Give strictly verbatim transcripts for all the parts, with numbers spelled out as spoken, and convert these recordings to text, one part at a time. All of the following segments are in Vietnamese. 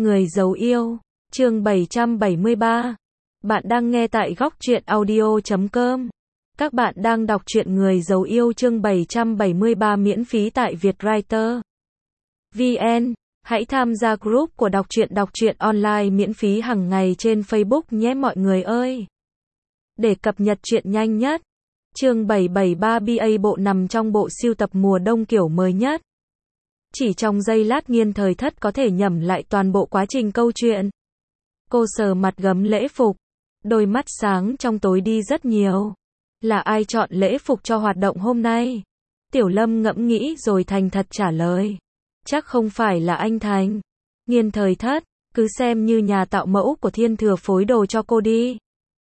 Người giấu yêu, chương bảy trăm bảy mươi ba. Bạn đang nghe tại góc truyện audio chấm com. Các bạn đang đọc truyện Người giấu yêu chương bảy trăm bảy mươi ba miễn phí tại Vietwriter vê en. Hãy tham gia group của đọc truyện đọc truyện online miễn phí hàng ngày trên Facebook nhé mọi người ơi. Để cập nhật truyện nhanh nhất, chương bảy trăm bảy mươi ba bê a bộ nằm trong bộ sưu tập mùa đông kiểu mới nhất. Chỉ trong giây lát Nghiên Thời Thất có thể nhẩm lại toàn bộ quá trình câu chuyện. Cô sờ mặt gấm lễ phục, đôi mắt sáng trong tối đi rất nhiều. Là ai chọn lễ phục cho hoạt động hôm nay? Tiểu Lâm ngẫm nghĩ rồi thành thật trả lời. Chắc không phải là anh Thành. Nghiên Thời Thất, cứ xem như nhà tạo mẫu của Thiên Thừa phối đồ cho cô đi.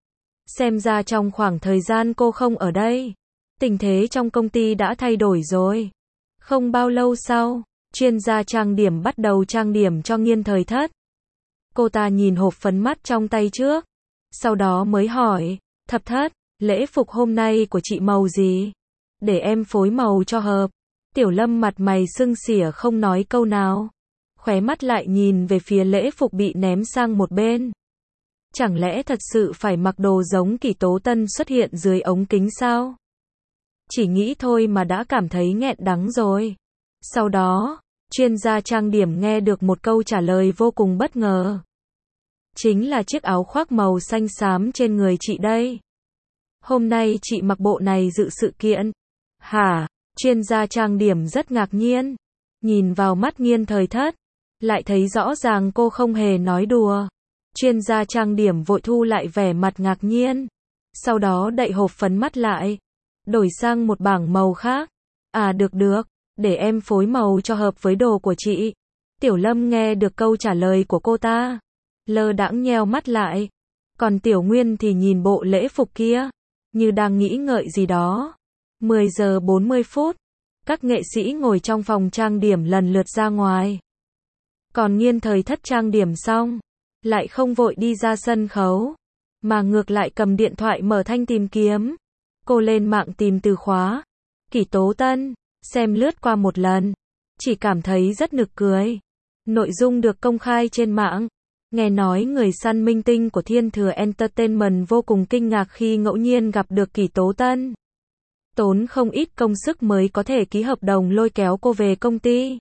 Xem ra trong khoảng thời gian cô không ở đây, tình thế trong công ty đã thay đổi rồi. Không bao lâu sau, chuyên gia trang điểm bắt đầu trang điểm cho Nghiên Thời Thất. Cô ta nhìn hộp phấn mắt trong tay trước, sau đó mới hỏi, Thập Thất, lễ phục hôm nay của chị màu gì? Để em phối màu cho hợp. Tiểu Lâm mặt mày sưng xỉa không nói câu nào, khóe mắt lại nhìn về phía lễ phục bị ném sang một bên. Chẳng lẽ thật sự phải mặc đồ giống Kỷ Tố Tân xuất hiện dưới ống kính sao? Chỉ nghĩ thôi mà đã cảm thấy nghẹn đắng rồi. Sau đó, chuyên gia trang điểm nghe được một câu trả lời vô cùng bất ngờ. Chính là chiếc áo khoác màu xanh xám trên người chị đây. Hôm nay chị mặc bộ này dự sự kiện. Hả? Chuyên gia trang điểm rất ngạc nhiên. Nhìn vào mắt Nghiên Thời Thất, lại thấy rõ ràng cô không hề nói đùa. Chuyên gia trang điểm vội thu lại vẻ mặt ngạc nhiên. Sau đó đậy hộp phấn mắt lại, đổi sang một bảng màu khác. À được được, để em phối màu cho hợp với đồ của chị. Tiểu Lâm nghe được câu trả lời của cô ta, lơ đãng nheo mắt lại. Còn Tiểu Nguyên thì nhìn bộ lễ phục kia, như đang nghĩ ngợi gì đó. mười giờ bốn mươi phút, các nghệ sĩ ngồi trong phòng trang điểm lần lượt ra ngoài. Còn Nghiên Thời Thất trang điểm xong, lại không vội đi ra sân khấu, mà ngược lại cầm điện thoại mở thanh tìm kiếm. Cô lên mạng tìm từ khóa Kỷ Tố Tân, xem lướt qua một lần, chỉ cảm thấy rất nực cười. Nội dung được công khai trên mạng. Nghe nói người săn minh tinh của Thiên Thừa Entertainment vô cùng kinh ngạc khi ngẫu nhiên gặp được Kỷ Tố Tân. Tốn không ít công sức mới có thể ký hợp đồng lôi kéo cô về công ty.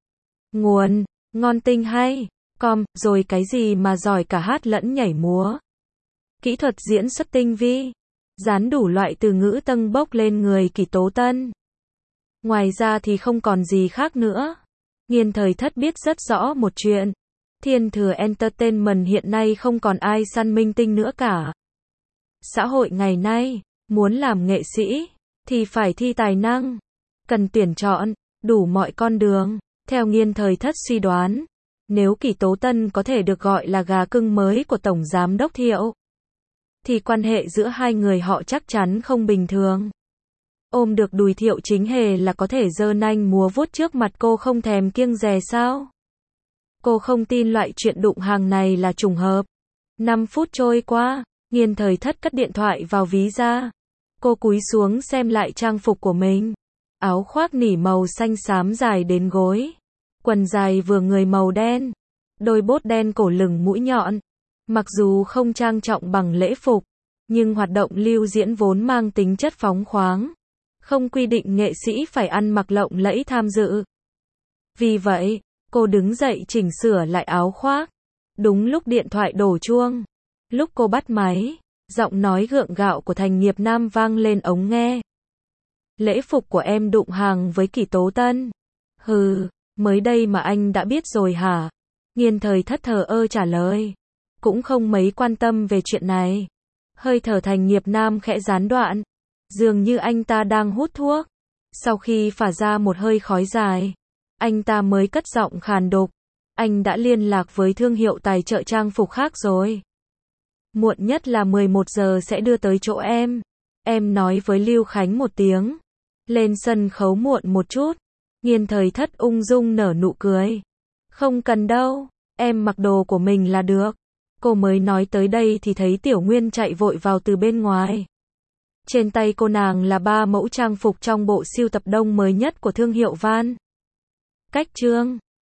Nguồn: Ngon Tinh Hay com, rồi cái gì mà giỏi cả hát lẫn nhảy múa. Kỹ thuật diễn xuất tinh vi, dán đủ loại từ ngữ tâng bốc lên người Kỷ Tố Tân. Ngoài ra thì không còn gì khác nữa. Nghiên Thời Thất biết rất rõ một chuyện. Thiên Thừa Entertainment hiện nay không còn ai săn minh tinh nữa cả. Xã hội ngày nay, muốn làm nghệ sĩ, thì phải thi tài năng. Cần tuyển chọn, đủ mọi con đường. Theo Nghiên Thời Thất suy đoán, nếu Kỷ Tố Tân có thể được gọi là gà cưng mới của Tổng Giám Đốc Thiệu, thì quan hệ giữa hai người họ chắc chắn không bình thường. Ôm được đùi Thiệu Chính Hề là có thể giơ nanh múa vuốt trước mặt cô không thèm kiêng dè sao? Cô không tin loại chuyện đụng hàng này là trùng hợp. năm phút trôi qua, Nghiên Thời Thất cất điện thoại vào ví ra. Cô cúi xuống xem lại trang phục của mình. Áo khoác nỉ màu xanh xám dài đến gối, quần dài vừa người màu đen, đôi bốt đen cổ lửng mũi nhọn. Mặc dù không trang trọng bằng lễ phục, nhưng hoạt động lưu diễn vốn mang tính chất phóng khoáng, không quy định nghệ sĩ phải ăn mặc lộng lẫy tham dự. Vì vậy, cô đứng dậy chỉnh sửa lại áo khoác. Đúng lúc điện thoại đổ chuông, lúc cô bắt máy, giọng nói gượng gạo của Thành Nghiệp Nam vang lên ống nghe. Lễ phục của em đụng hàng với Kỷ Tố Tân. Hừ, mới đây mà anh đã biết rồi hả? Nghiên Thời Thất thờ ơ trả lời, cũng không mấy quan tâm về chuyện này. Hơi thở Thành Nghiệp Nam khẽ gián đoạn, dường như anh ta đang hút thuốc. Sau khi phả ra một hơi khói dài, anh ta mới cất giọng khàn đục, anh đã liên lạc với thương hiệu tài trợ trang phục khác rồi. Muộn nhất là mười một giờ sẽ đưa tới chỗ em. Em nói với Lưu Khánh một tiếng, lên sân khấu muộn một chút. Nghiên Thời Thất ung dung nở nụ cười. Không cần đâu, em mặc đồ của mình là được. Cô mới nói tới đây thì thấy Tiểu Nguyên chạy vội vào từ bên ngoài. Trên tay cô nàng là ba mẫu trang phục trong bộ sưu tập đông mới nhất của thương hiệu Van Cách Trương.